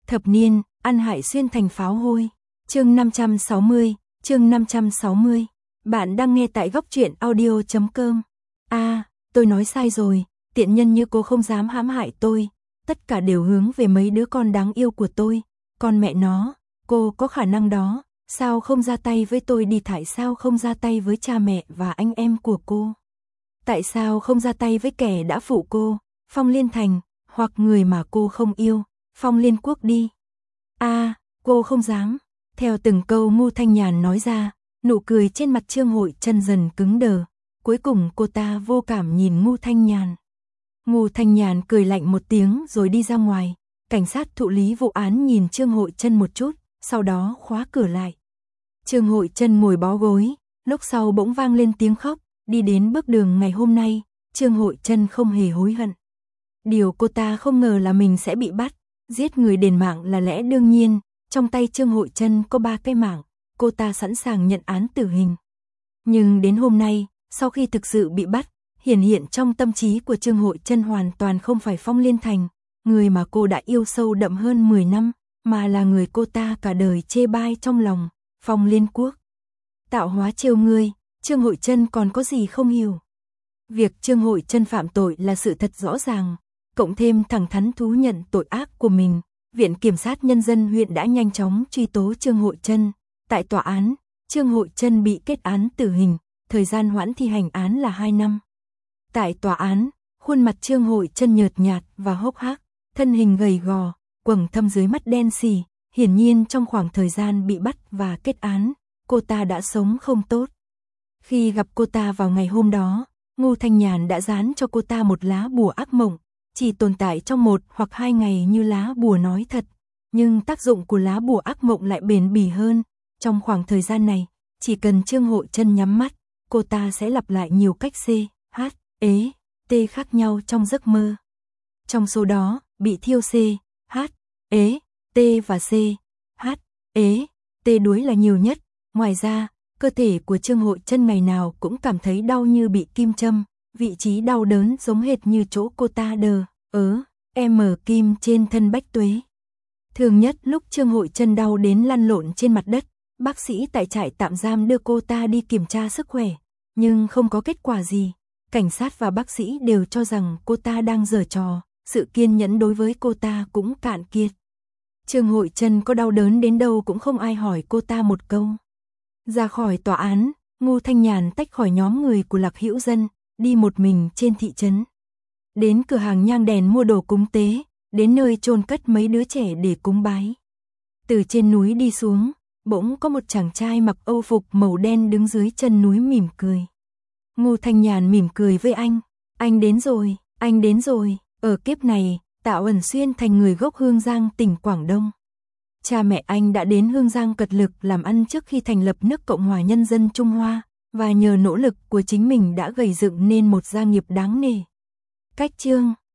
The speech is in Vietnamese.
Thập niên, ăn hại xuyên thành pháo hôi. Chương 560. Bạn đang nghe tại góc truyện audio.com. Tôi nói sai rồi, tiện nhân như cô không dám hãm hại tôi, tất cả đều hướng về mấy đứa con đáng yêu của tôi, con mẹ nó, cô có khả năng đó, sao không ra tay với tôi đi, tại sao không ra tay với cha mẹ và anh em của cô? Tại sao không ra tay với kẻ đã phụ cô, Phong Liên Thành, hoặc người mà cô không yêu, Phong Liên Quốc đi? Cô không dám. Theo từng câu Ngô Thanh Nhàn nói ra, nụ cười trên mặt Trương Hội Trân dần cứng đờ. Cuối cùng cô ta vô cảm nhìn Ngô Thanh Nhàn. Ngô Thanh Nhàn cười lạnh một tiếng rồi đi ra ngoài. Cảnh sát thụ lý vụ án nhìn Trương Hội Trân một chút, sau đó khóa cửa lại. Trương Hội Trân ngồi bó gối, lúc sau bỗng vang lên tiếng khóc. Đi đến bước đường ngày hôm nay, Trương Hội Trân không hề hối hận. Điều cô ta không ngờ là mình sẽ bị bắt. Giết người đền mạng là lẽ đương nhiên. Trong tay Trương Hội Trân có 3 cái mạng, cô ta sẵn sàng nhận án tử hình. Nhưng đến hôm nay, sau khi thực sự bị bắt, hiển hiện trong tâm trí của Trương Hội Trân hoàn toàn không phải Phong Liên Thành, người mà cô đã yêu sâu đậm hơn 10 năm, mà là người cô ta cả đời chê bai trong lòng, Phong Liên Quốc. Tạo hóa trêu ngươi, Trương Hội Trân còn có gì không hiểu. Việc Trương Hội Trân phạm tội là sự thật rõ ràng, cộng thêm thẳng thắn thú nhận tội ác của mình. Viện Kiểm sát Nhân dân huyện đã nhanh chóng truy tố Trương Hội Trân. Tại tòa án, Trương Hội Trân bị kết án tử hình, thời gian hoãn thi hành án là 2 năm. Tại tòa án, khuôn mặt Trương Hội Trân nhợt nhạt và hốc hác, thân hình gầy gò, quầng thâm dưới mắt đen sì, hiển nhiên trong khoảng thời gian bị bắt và kết án, cô ta đã sống không tốt. Khi gặp cô ta vào ngày hôm đó, Ngô Thanh Nhàn đã dán cho cô ta một lá bùa ác mộng. Chỉ tồn tại trong 1 hoặc 2 ngày như lá bùa nói thật, nhưng tác dụng của lá bùa ác mộng lại bền bỉ hơn. Trong khoảng thời gian này, chỉ cần Trương Hội Trân nhắm mắt, cô ta sẽ lặp lại nhiều cách C, H, E, T khác nhau trong giấc mơ. Trong số đó, bị thiêu C, H, E, T và C, H, E, T đuối là nhiều nhất. Ngoài ra, cơ thể của Trương Hội Trân ngày nào cũng cảm thấy đau như bị kim châm. Vị trí đau đớn giống hệt như chỗ cô ta kim trên thân Bách Tuế. Thường nhất lúc Trương Hội Trân đau đến lăn lộn trên mặt đất, bác sĩ tại trại tạm giam đưa cô ta đi kiểm tra sức khỏe, nhưng không có kết quả gì. Cảnh sát và bác sĩ đều cho rằng cô ta đang giở trò, sự kiên nhẫn đối với cô ta cũng cạn kiệt. Trương Hội Trân có đau đớn đến đâu cũng không ai hỏi cô ta một câu. Ra khỏi tòa án, Ngô Thanh Nhàn tách khỏi nhóm người của Lạc Hữu Dân, đi một mình trên thị trấn. Đến cửa hàng nhang đèn mua đồ cúng tế, đến nơi chôn cất mấy đứa trẻ để cúng bái. Từ trên núi đi xuống, bỗng có một chàng trai mặc âu phục màu đen đứng dưới chân núi mỉm cười. Ngô Thanh Nhàn mỉm cười với anh đến rồi, ở kiếp này, Tạ Uẩn Xuyên thành người gốc Hương Giang tỉnh Quảng Đông. Cha mẹ anh đã đến Hương Giang cật lực làm ăn trước khi thành lập nước Cộng hòa Nhân dân Trung Hoa, và nhờ nỗ lực của chính mình đã gầy dựng nên một gia nghiệp đáng nể. Cách chương